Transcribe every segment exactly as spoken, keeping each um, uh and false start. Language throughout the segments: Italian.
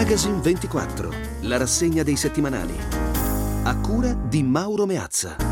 Magazine ventiquattro, la rassegna dei settimanali. A cura di Mauro Meazza.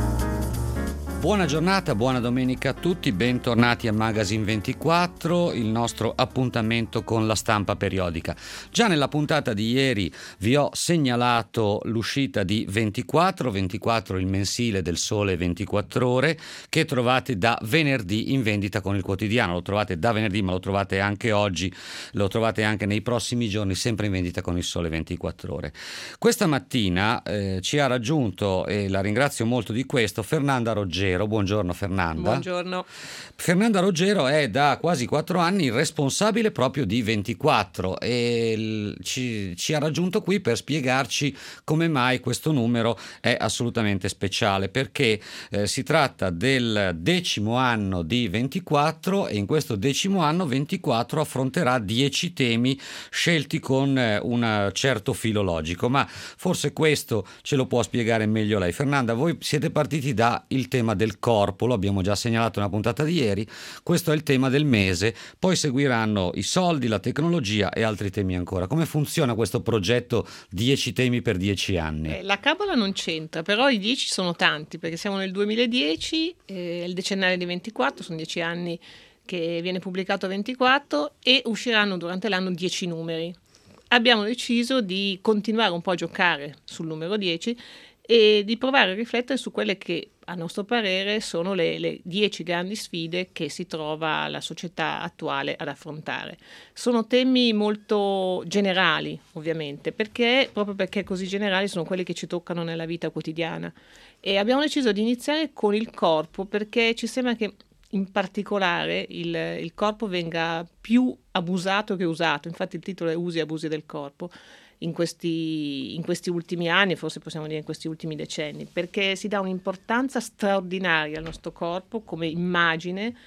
Buona giornata, buona domenica a tutti, bentornati a Magazine ventiquattro, il nostro appuntamento con la stampa periodica. Già nella puntata di ieri vi ho segnalato l'uscita di ventiquattro, ventiquattro il mensile del Sole ventiquattro Ore, che trovate da venerdì in vendita con il quotidiano. Lo trovate da venerdì, ma lo trovate anche oggi, lo trovate anche nei prossimi giorni, sempre in vendita con il Sole ventiquattro Ore. Questa mattina eh, ci ha raggiunto, e la ringrazio molto di questo, Fernanda Roggero. Buongiorno Fernanda. Buongiorno. Fernanda Roggero è da quasi quattro anni responsabile proprio di ventiquattro e l- ci, ci ha raggiunto qui per spiegarci come mai questo numero è assolutamente speciale, perché eh, si tratta del decimo anno di ventiquattro e in questo decimo anno ventiquattro affronterà dieci temi scelti con eh, un certo filo logico, ma forse questo ce lo può spiegare meglio lei. Fernanda, voi siete partiti da il tema del corpo, lo abbiamo già segnalato nella puntata di ieri, questo è il tema del mese, poi seguiranno i soldi, la tecnologia e altri temi ancora. Come funziona questo progetto dieci temi per dieci anni? Eh, la Cabala non c'entra, però i dieci sono tanti, perché siamo nel duemiladieci, eh, è il decennale di ventiquattro, sono dieci anni che viene pubblicato ventiquattro e usciranno durante l'anno dieci numeri. Abbiamo deciso di continuare un po' a giocare sul numero dieci e di provare a riflettere su quelle che a nostro parere sono le, le dieci grandi sfide che si trova la società attuale ad affrontare. Sono temi molto generali, ovviamente, perché proprio perché così generali sono quelli che ci toccano nella vita quotidiana. E abbiamo deciso di iniziare con il corpo, perché ci sembra che in particolare il, il corpo venga più abusato che usato. Infatti il titolo è Usi e abusi del corpo. In questi, in questi ultimi anni, forse possiamo dire in questi ultimi decenni, perché si dà un'importanza straordinaria al nostro corpo come immagine,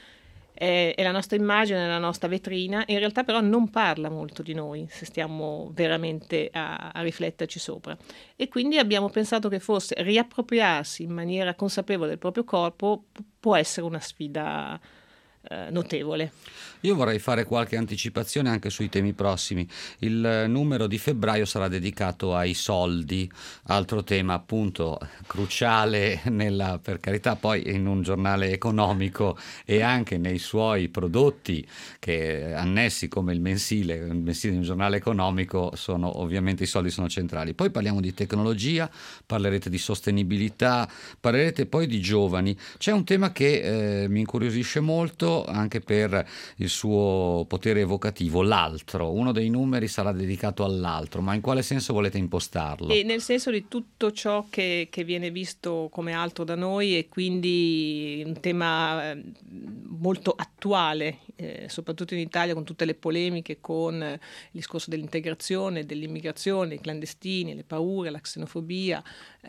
è, è la nostra immagine, è la nostra vetrina, e in realtà però non parla molto di noi, se stiamo veramente a, a rifletterci sopra. E quindi abbiamo pensato che forse riappropriarsi in maniera consapevole del proprio corpo p- può essere una sfida eh, notevole. Io vorrei fare qualche anticipazione anche sui temi prossimi. Il numero di febbraio sarà dedicato ai soldi, altro tema appunto cruciale nella, per carità, poi in un giornale economico e anche nei suoi prodotti che annessi come il mensile, il mensile di un giornale economico, sono ovviamente i soldi sono centrali. Poi parliamo di tecnologia, parlerete di sostenibilità, parlerete poi di giovani. C'è un tema che eh, mi incuriosisce molto anche per il suo potere evocativo, l'altro. Uno dei numeri sarà dedicato all'altro, ma in quale senso volete impostarlo? E nel senso di tutto ciò che, che viene visto come altro da noi, e quindi un tema eh, molto attuale, eh, soprattutto in Italia, con tutte le polemiche con eh, il discorso dell'integrazione, dell'immigrazione, i clandestini, le paure, la xenofobia,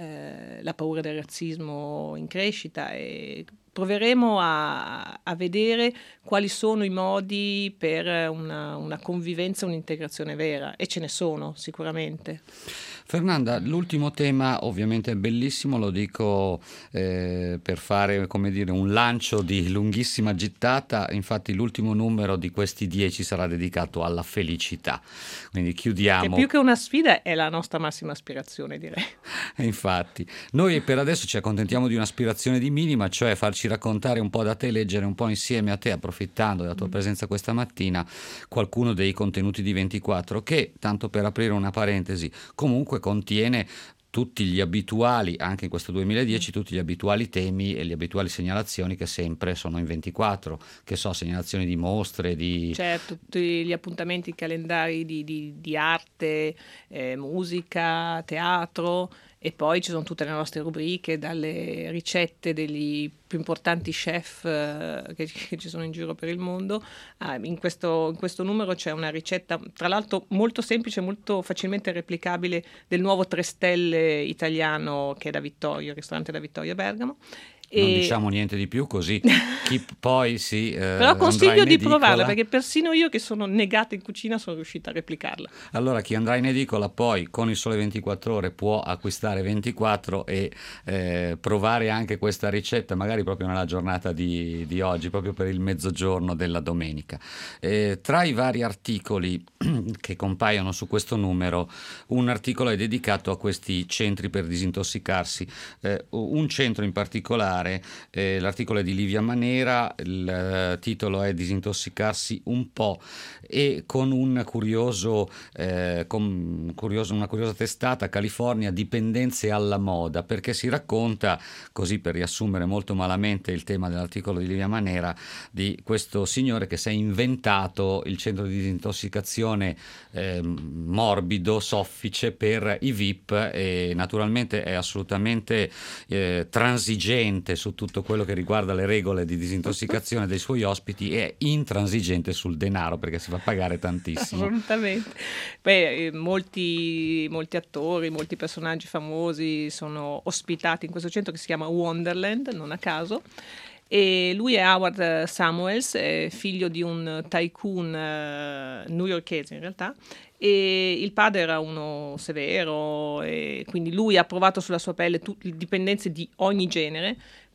eh, la paura del razzismo in crescita. E proveremo a, a vedere quali sono i modi per una, una convivenza, un'integrazione vera, e ce ne sono sicuramente. Fernanda, l'ultimo tema ovviamente è bellissimo, lo dico eh, per fare, come dire, un lancio di lunghissima gittata. Infatti l'ultimo numero di questi dieci sarà dedicato alla felicità, quindi chiudiamo. Che più che una sfida è la nostra massima aspirazione, direi. Infatti, noi per adesso ci accontentiamo di un'aspirazione di minima, cioè farci raccontare un po' da te, leggere un po' insieme a te, approfittando della tua presenza questa mattina, qualcuno dei contenuti di ventiquattro che, tanto per aprire una parentesi, comunque contiene tutti gli abituali, anche in questo duemiladieci, tutti gli abituali temi e le abituali segnalazioni che sempre sono in ventiquattro, che so, segnalazioni di mostre, di... Certo, tutti gli appuntamenti, calendari di, di, di arte, eh, musica, teatro, e poi ci sono tutte le nostre rubriche, dalle ricette degli più importanti chef eh, che, che ci sono in giro per il mondo. Ah, in questo, in questo numero c'è una ricetta, tra l'altro molto semplice, molto facilmente replicabile, del nuovo tre stelle italiano che è da Vittorio, il ristorante da Vittorio Bergamo. Non E... diciamo niente di più, così chi poi si eh, Però consiglio di edicola... provarla, perché persino io che sono negata in cucina sono riuscita a replicarla. Allora chi andrà in edicola poi con il Sole ventiquattro Ore può acquistare ventiquattro e eh, provare anche questa ricetta, magari proprio nella giornata di, di oggi, proprio per il mezzogiorno della domenica. Eh, tra i vari articoli che compaiono su questo numero, un articolo è dedicato a questi centri per disintossicarsi. Eh, un centro in particolare, eh, l'articolo è di Livia Manera, il eh, titolo è Disintossicarsi un po', e con un curioso, eh, con curioso, una curiosa testata, California, dipendenze alla moda, perché si racconta, così per riassumere molto malamente il tema dell'articolo di Livia Manera, di questo signore che si è inventato il centro di disintossicazione eh, morbido, soffice per i V I P, e naturalmente è assolutamente eh, transigente su tutto quello che riguarda le regole di disintossicazione dei suoi ospiti, e è intransigente sul denaro perché si fa pagare tantissimo. Assolutamente. Beh, eh, molti, molti attori, molti personaggi famosi sono ospitati in questo centro che si chiama Wonderland, non a caso. E lui è Howard Samuels, è figlio di un tycoon eh, newyorkese in realtà, e il padre era uno severo, e quindi lui ha provato sulla sua pelle tutte le dipendenze di ogni genere.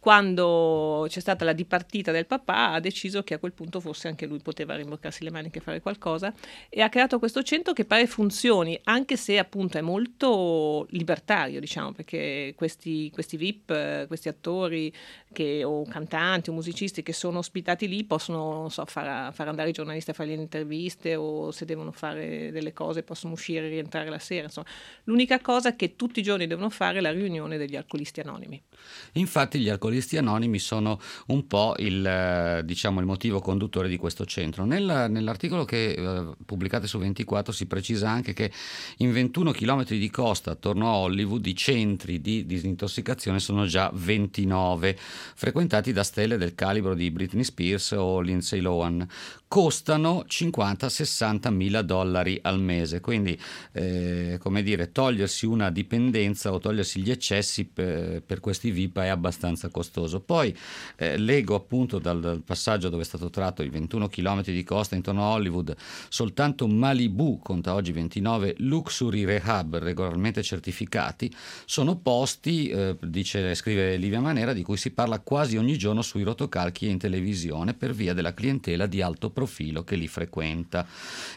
Quando c'è stata la dipartita del papà, ha deciso che a quel punto forse anche lui poteva rimboccarsi le maniche e fare qualcosa, e ha creato questo centro che pare funzioni, anche se appunto è molto libertario, diciamo, perché questi, questi V I P, questi attori che, o cantanti o musicisti che sono ospitati lì possono, non so, far, far andare i giornalisti a fare le interviste, o se devono fare delle cose possono uscire e rientrare la sera. Insomma, l'unica cosa è che tutti i giorni devono fare la riunione degli alcolisti anonimi. Infatti gli alcolisti anonimi sono un po' il, diciamo, il motivo conduttore di questo centro. Nel, nell'articolo che eh, pubblicate su ventiquattro si precisa anche che in ventuno chilometri di costa attorno a Hollywood i centri di disintossicazione sono già ventinove, frequentati da stelle del calibro di Britney Spears o Lindsay Lohan. Costano cinquanta sessanta mila dollari al mese, quindi eh, come dire, togliersi una dipendenza o togliersi gli eccessi per, per questi V I P è abbastanza costoso. Poi eh, leggo appunto dal, dal passaggio dove è stato tratto i ventuno chilometri di costa intorno a Hollywood, soltanto Malibu conta oggi ventinove luxury rehab regolarmente certificati. Sono posti, eh, dice, scrive Livia Manera, di cui si parla quasi ogni giorno sui rotocalchi e in televisione per via della clientela di alto profilo che li frequenta.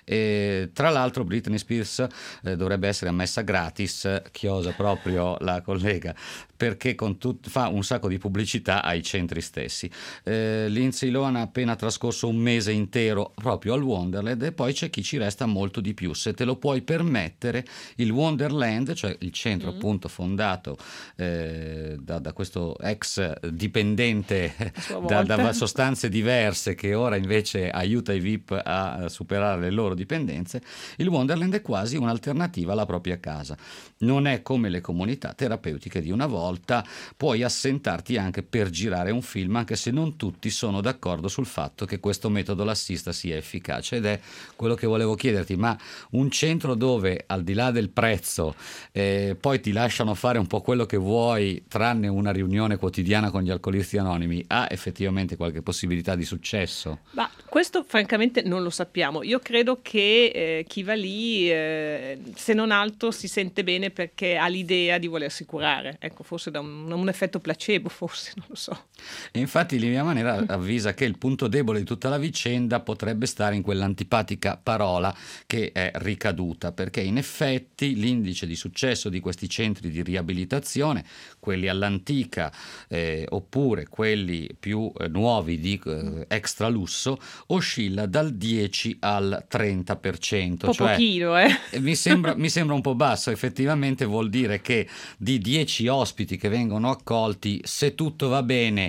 E, tra l'altro Britney Spears eh, dovrebbe essere ammessa gratis, chiosa proprio la collega, perché con tut- fa un sacco di pubblicità ai centri stessi. Eh, Lindsay Lohan ha appena trascorso un mese intero proprio al Wonderland, e poi c'è chi ci resta molto di più. Se te lo puoi permettere, il Wonderland, cioè il centro mm. appunto fondato eh, da, da questo ex dipendente da, da sostanze diverse, che ora invece aiuta i V I P a superare le loro dipendenze, il Wonderland è quasi un'alternativa alla propria casa. Non è come le comunità terapeutiche di una volta, puoi assentarti anche per girare un film, anche se non tutti sono d'accordo sul fatto che questo metodo lassista sia efficace. Ed è quello che volevo chiederti: ma un centro dove, al di là del prezzo, eh, poi ti lasciano fare un po' quello che vuoi, tranne una riunione quotidiana con gli alcolisti anonimi, ha effettivamente qualche possibilità di successo? Ma questo francamente non lo sappiamo. Io credo che eh, chi va lì, eh, se non altro, si sente bene perché ha l'idea di volersi curare. Ecco, forse da un, un effetto placebo, forse, non lo so. E infatti Livia Manera avvisa che il punto debole di tutta la vicenda potrebbe stare in quell'antipatica parola che è ricaduta, perché in effetti l'indice di successo di questi centri di riabilitazione, quelli all'antica eh, oppure quelli più eh, nuovi di eh, extra lusso, oscilla dal dieci al trenta per cento. Un po' cioè, pochino, eh? mi sembra, mi sembra un po' basso. Effettivamente vuol dire che di dieci ospiti che vengono accolti, se tutto va bene,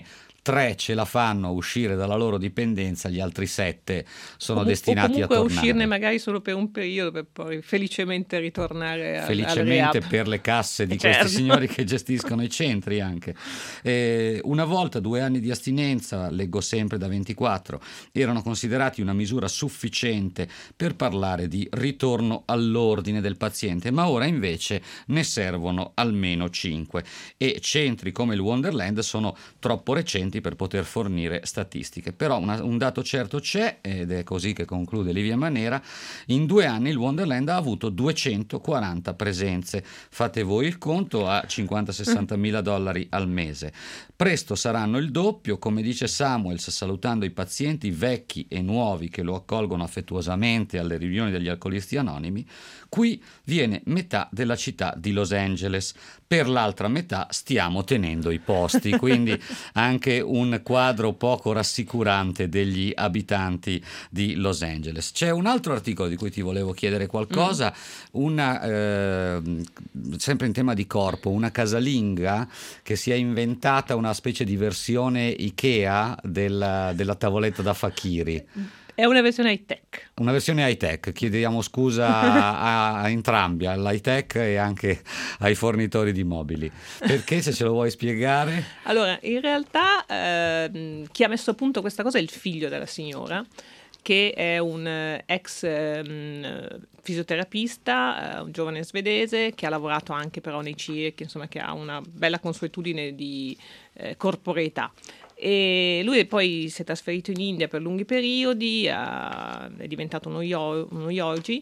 tre ce la fanno a uscire dalla loro dipendenza, gli altri sette sono o, destinati o a tornare. a uscirne magari solo per un periodo per poi felicemente ritornare a, felicemente per le casse di certo. questi signori che gestiscono i centri anche. Eh, una volta due anni di astinenza, leggo sempre da ventiquattro, erano considerati una misura sufficiente per parlare di ritorno all'ordine del paziente, ma ora invece ne servono almeno cinque e centri come il Wonderland sono troppo recenti per poter fornire statistiche. Però una, un dato certo c'è, ed è così che conclude Livia Manera: in due anni il Wonderland ha avuto duecentoquaranta presenze. Fate voi il conto, a cinquanta sessanta mila dollari al mese. Presto saranno il doppio, come dice Samuels, salutando i pazienti vecchi e nuovi che lo accolgono affettuosamente alle riunioni degli alcolisti anonimi. Qui viene metà della città di Los Angeles, per l'altra metà stiamo tenendo i posti, quindi anche un quadro poco rassicurante degli abitanti di Los Angeles. C'è un altro articolo di cui ti volevo chiedere qualcosa, una, eh, sempre in tema di corpo, una casalinga che si è inventata una specie di versione Ikea della, della tavoletta da fakiri. È una versione high-tech. Una versione high-tech, chiediamo scusa a, a entrambi, all'high-tech e anche ai fornitori di mobili. Perché, se ce lo vuoi spiegare? Allora, in realtà eh, chi ha messo a punto questa cosa è il figlio della signora, che è un eh, ex eh, fisioterapista, eh, un giovane svedese che ha lavorato anche però nei circhi, insomma, che ha una bella consuetudine di eh, corporeità. E lui poi si è trasferito in India per lunghi periodi, ha, è diventato uno, yo, uno yogi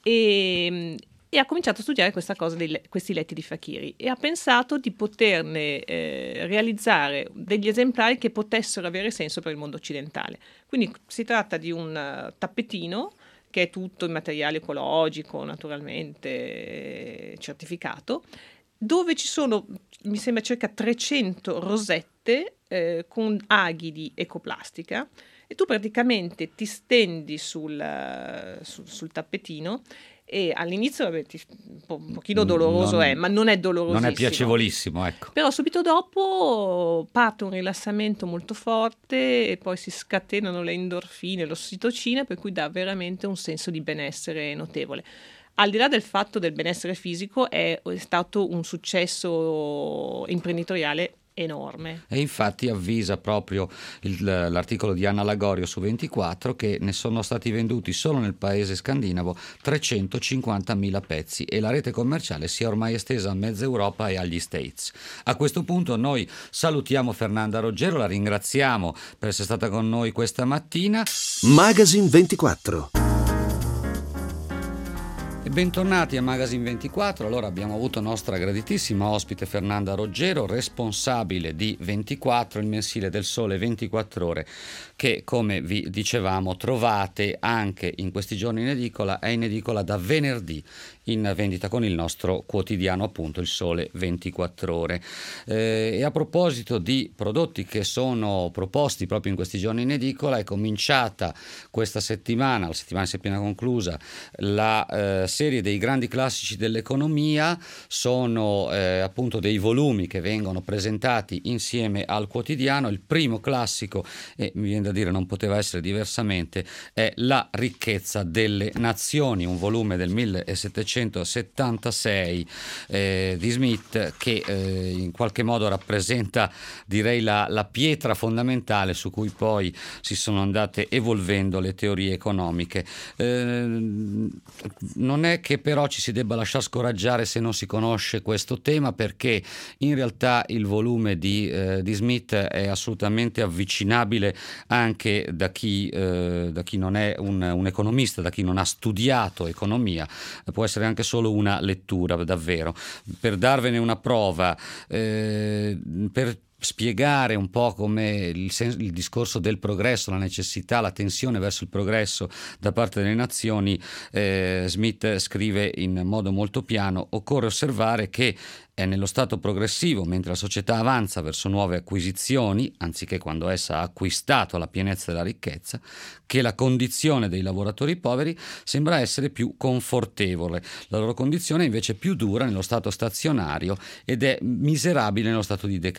e, e ha cominciato a studiare questa cosa dei questi letti di fakiri e ha pensato di poterne eh, realizzare degli esemplari che potessero avere senso per il mondo occidentale. Quindi si tratta di un uh, tappetino che è tutto in materiale ecologico, naturalmente certificato, dove ci sono, mi sembra, circa trecento rosette eh, con aghi di ecoplastica, e tu praticamente ti stendi sul, sul, sul tappetino e all'inizio vabbè, ti, un, po', un pochino doloroso non, è, ma non è dolorosissimo. Non è piacevolissimo, ecco. Però subito dopo parte un rilassamento molto forte e poi si scatenano le endorfine, l'ossitocina, per cui dà veramente un senso di benessere notevole. Al di là del fatto del benessere fisico, è, è stato un successo imprenditoriale enorme. E infatti avvisa proprio il, l'articolo di Anna Lagorio su ventiquattro che ne sono stati venduti solo nel paese scandinavo trecentocinquantamila pezzi e la rete commerciale si è ormai estesa a mezza Europa e agli States. A questo punto noi salutiamo Fernanda Roggero, la ringraziamo per essere stata con noi questa mattina. Magazine ventiquattro. E bentornati a Magazine ventiquattro. Allora abbiamo avuto nostra graditissima ospite Fernanda Roggero, responsabile di ventiquattro, il mensile del Sole ventiquattro Ore, che come vi dicevamo trovate anche in questi giorni in edicola, è in edicola da venerdì in vendita con il nostro quotidiano, appunto il Sole ventiquattro Ore. Eh, e a proposito di prodotti che sono proposti proprio in questi giorni in edicola, è cominciata questa settimana, la settimana si è appena conclusa, la eh, serie dei grandi classici dell'economia. Sono eh, appunto dei volumi che vengono presentati insieme al quotidiano. Il primo classico, e mi viene da dire non poteva essere diversamente, è La ricchezza delle nazioni, un volume del millesettecentosettantasei eh, di Smith, che eh, in qualche modo rappresenta, direi, la, la pietra fondamentale su cui poi si sono andate evolvendo le teorie economiche. Eh, non è che però ci si debba lasciar scoraggiare se non si conosce questo tema, perché in realtà il volume di, eh, di Smith è assolutamente avvicinabile anche da chi, eh, da chi non è un, un economista, da chi non ha studiato economia. Può essere anche solo una lettura, davvero. Per darvene una prova, eh, per spiegare un po' come il, sen- il discorso del progresso, la necessità, la tensione verso il progresso da parte delle nazioni, eh, Smith scrive in modo molto piano: occorre osservare che è nello stato progressivo, mentre la società avanza verso nuove acquisizioni, anziché quando essa ha acquistato la pienezza della ricchezza, che la condizione dei lavoratori poveri sembra essere più confortevole. La loro condizione è invece più dura nello stato stazionario ed è miserabile nello stato di decadenza.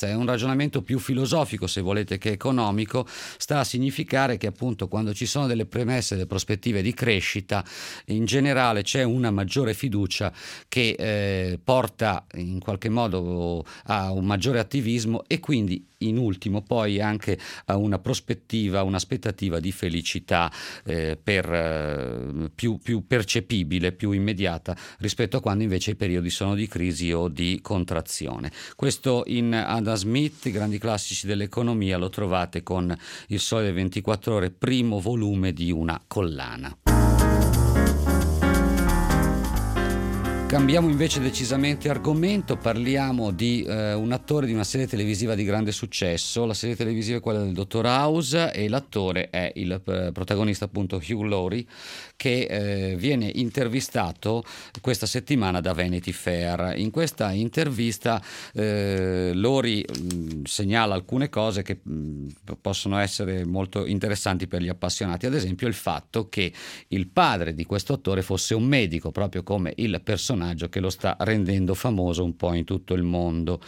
è un ragionamento più filosofico, se volete, che economico. Sta a significare che appunto quando ci sono delle premesse, delle prospettive di crescita, in generale c'è una maggiore fiducia che eh, porta in qualche modo a un maggiore attivismo e quindi in ultimo poi anche a una prospettiva, un'aspettativa di felicità eh, per, eh, più, più percepibile, più immediata rispetto a quando invece i periodi sono di crisi o di contrazione. Questo in Adam Smith, i grandi classici dell'economia, lo trovate con Il Sole ventiquattro Ore, primo volume di una collana. Cambiamo invece decisamente argomento, parliamo di eh, un attore di una serie televisiva di grande successo. La serie televisiva è quella del Dottor House e l'attore è il eh, protagonista appunto Hugh Laurie, che eh, viene intervistato questa settimana da Vanity Fair. In questa intervista eh, Laurie mh, segnala alcune cose che mh, possono essere molto interessanti per gli appassionati, ad esempio il fatto che il padre di questo attore fosse un medico, proprio come il personaggio che lo sta rendendo famoso un po' in tutto il mondo.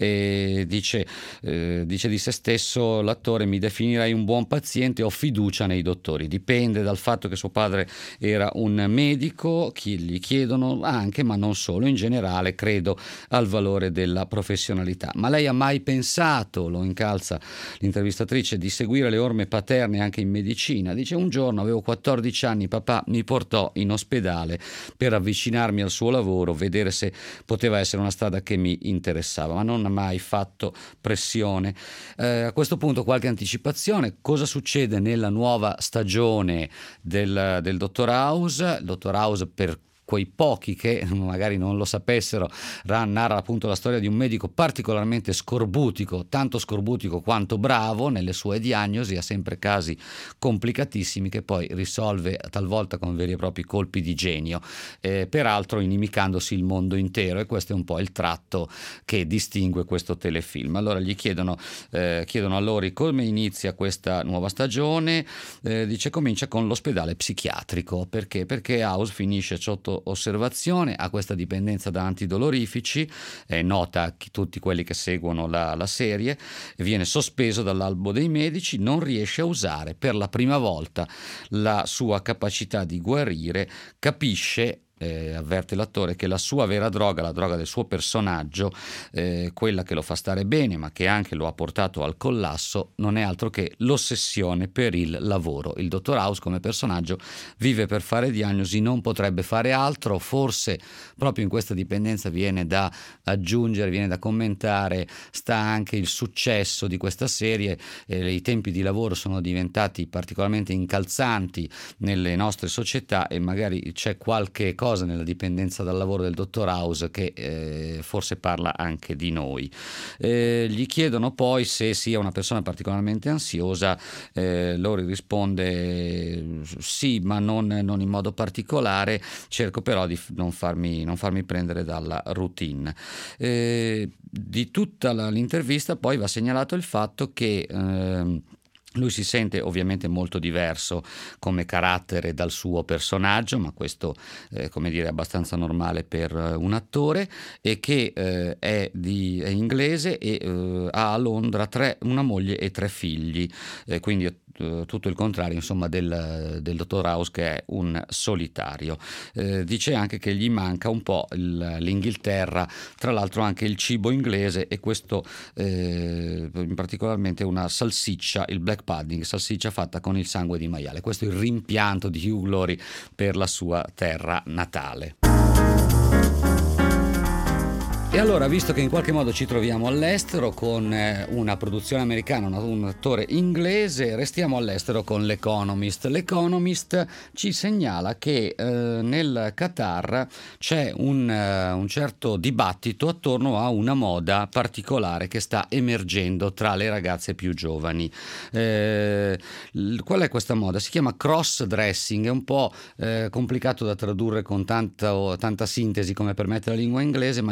E dice, eh, dice di se stesso l'attore: mi definirei un buon paziente, ho fiducia nei dottori. Dipende dal fatto che suo padre era un medico, chi gli chiedono anche, ma non solo, in generale credo al valore della professionalità. Ma lei ha mai pensato, lo incalza l'intervistatrice, di seguire le orme paterne anche in medicina? Dice: un giorno avevo quattordici anni, papà mi portò in ospedale per avvicinarmi al suo lavoro, vedere se poteva essere una strada che mi interessava, ma non ha mai fatto pressione. Eh, a questo punto qualche anticipazione: cosa succede nella nuova stagione del, del Dottor House? Il Dottor House, per quei pochi che magari non lo sapessero, narra appunto la storia di un medico particolarmente scorbutico, tanto scorbutico quanto bravo nelle sue diagnosi, ha sempre casi complicatissimi che poi risolve talvolta con veri e propri colpi di genio, eh, peraltro inimicandosi il mondo intero, e questo è un po' il tratto che distingue questo telefilm. Allora gli chiedono, eh, chiedono a Laurie come inizia questa nuova stagione, eh, dice: comincia con l'ospedale psichiatrico. Perché? Perché House finisce sotto osservazione, ha questa dipendenza da antidolorifici, è nota a tutti quelli che seguono la, la serie, viene sospeso dall'albo dei medici, non riesce a usare per la prima volta la sua capacità di guarire, capisce, Eh, avverte l'attore, che la sua vera droga, la droga del suo personaggio, eh, quella che lo fa stare bene ma che anche lo ha portato al collasso, non è altro che l'ossessione per il lavoro. Il Dottor House come personaggio vive per fare diagnosi, non potrebbe fare altro. Forse proprio in questa dipendenza viene da aggiungere, viene da commentare, sta anche il successo di questa serie. Eh, i tempi di lavoro sono diventati particolarmente incalzanti nelle nostre società e magari c'è qualche cosa nella dipendenza dal lavoro del Dottor House che eh, forse parla anche di noi. Eh, gli chiedono poi se sia una persona particolarmente ansiosa, eh, Laurie risponde sì, ma non, non in modo particolare, cerco però di non farmi, non farmi prendere dalla routine. Eh, di tutta la, l'intervista poi va segnalato il fatto che eh, lui si sente ovviamente molto diverso come carattere dal suo personaggio, ma questo eh, come dire, è abbastanza normale per uh, un attore, e che eh, è, di, è inglese e uh, ha a Londra tre, una moglie e tre figli, eh, quindi uh, tutto il contrario insomma del, del Dottor House, che è un solitario. Eh, dice anche che gli manca un po' il, l'Inghilterra, tra l'altro anche il cibo inglese, e questo eh, in particolarmente una salsiccia, il black pudding, salsiccia fatta con il sangue di maiale. Questo è il rimpianto di Hugh Laurie per la sua terra natale. E allora, visto che in qualche modo ci troviamo all'estero con eh, una produzione americana, una, un attore inglese, restiamo all'estero con l'Economist. L'Economist ci segnala che eh, nel Qatar c'è un, uh, un certo dibattito attorno a una moda particolare che sta emergendo tra le ragazze più giovani. Eh, qual è questa moda? Si chiama cross-dressing, è un po' eh, complicato da tradurre con tanta, tanta sintesi come permette la lingua inglese, ma in sostanza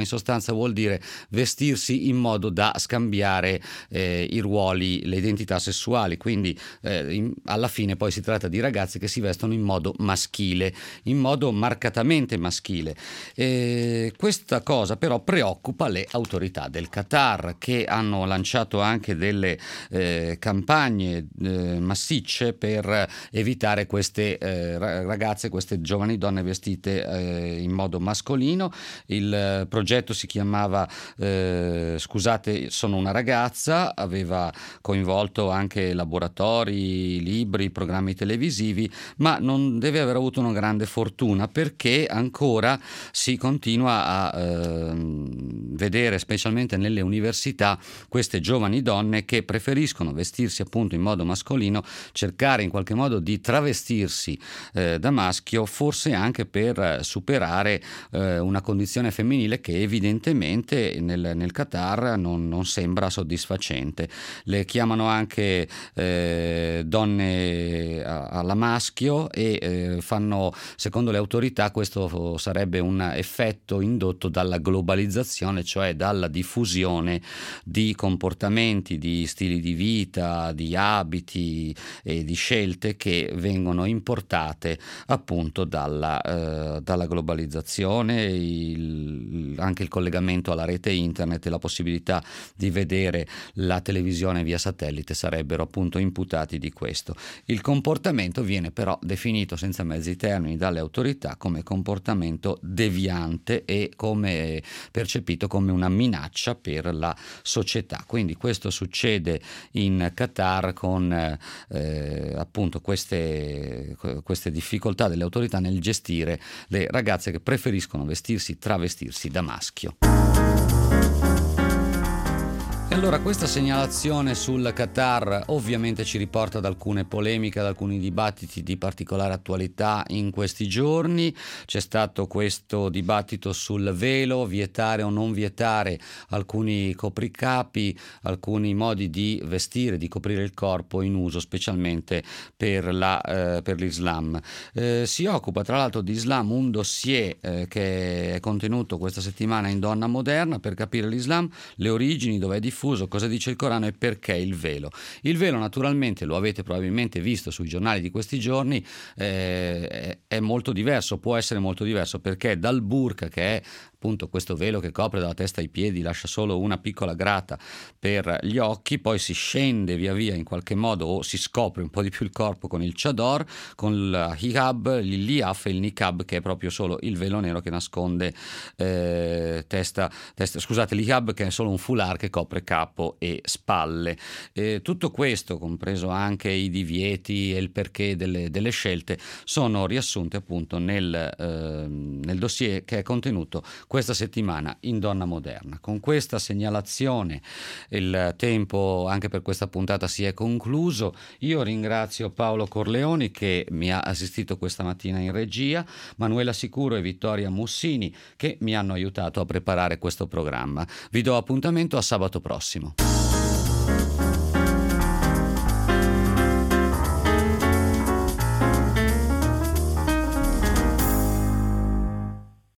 sostanza vuol dire vestirsi in modo da scambiare eh, i ruoli, le identità sessuali, quindi eh, in, alla fine poi si tratta di ragazzi che si vestono in modo maschile, in modo marcatamente maschile. E questa cosa però preoccupa le autorità del Qatar, che hanno lanciato anche delle eh, campagne eh, massicce per evitare queste eh, ragazze, queste giovani donne vestite eh, in modo mascolino. Il progetto si chiamava eh, Scusate, sono una ragazza, aveva coinvolto anche laboratori, libri, programmi televisivi, ma non deve aver avuto una grande fortuna, perché ancora si continua a eh, vedere, specialmente nelle università, queste giovani donne che preferiscono vestirsi appunto in modo mascolino, cercare in qualche modo di travestirsi eh, da maschio, forse anche per superare eh, una condizione femminile che evidentemente nel, nel Qatar non, non sembra soddisfacente. Le chiamano anche eh, donne alla maschio e eh, fanno, secondo le autorità, questo sarebbe un effetto indotto dalla globalizzazione, cioè dalla diffusione di comportamenti, di stili di vita, di abiti e di scelte che vengono importate appunto dalla, eh, dalla globalizzazione, il, anche il collegamento alla rete internet e la possibilità di vedere la televisione via satellite sarebbero appunto imputati di questo. Il comportamento viene però definito senza mezzi termini dalle autorità come comportamento deviante e come percepito come una minaccia per la società. Quindi questo succede in Qatar con eh, appunto queste, queste difficoltà delle autorità nel gestire le ragazze che preferiscono vestirsi, travestirsi da maschio. Allora, questa segnalazione sul Qatar ovviamente ci riporta ad alcune polemiche, ad alcuni dibattiti di particolare attualità in questi giorni. C'è stato questo dibattito sul velo, vietare o non vietare alcuni copricapi, alcuni modi di vestire, di coprire il corpo in uso specialmente per, la, eh, per l'Islam. Eh, si occupa tra l'altro di Islam un dossier eh, che è contenuto questa settimana in Donna Moderna, per capire l'Islam, le origini, dove è diffuso, cosa dice il Corano e perché il velo. Il velo, naturalmente, lo avete probabilmente visto sui giornali di questi giorni, eh, è molto diverso, può essere molto diverso, perché dal burqa, che è appunto questo velo che copre dalla testa ai piedi, lascia solo una piccola grata per gli occhi, poi si scende via via in qualche modo o si scopre un po' di più il corpo con il chador, con il hijab, il liaf e il niqab, che è proprio solo il velo nero che nasconde eh, testa, testa, scusate, l'hijab che è solo un foulard che copre capo e spalle. Eh, tutto questo, compreso anche i divieti e il perché delle, delle scelte, sono riassunte appunto nel, eh, nel dossier che è contenuto questa settimana in Donna Moderna. Con questa segnalazione il tempo anche per questa puntata si è concluso. Io ringrazio Paolo Corleoni che mi ha assistito questa mattina in regia, Manuela Sicuro e Vittoria Mussini che mi hanno aiutato a preparare questo programma. Vi do appuntamento a sabato prossimo.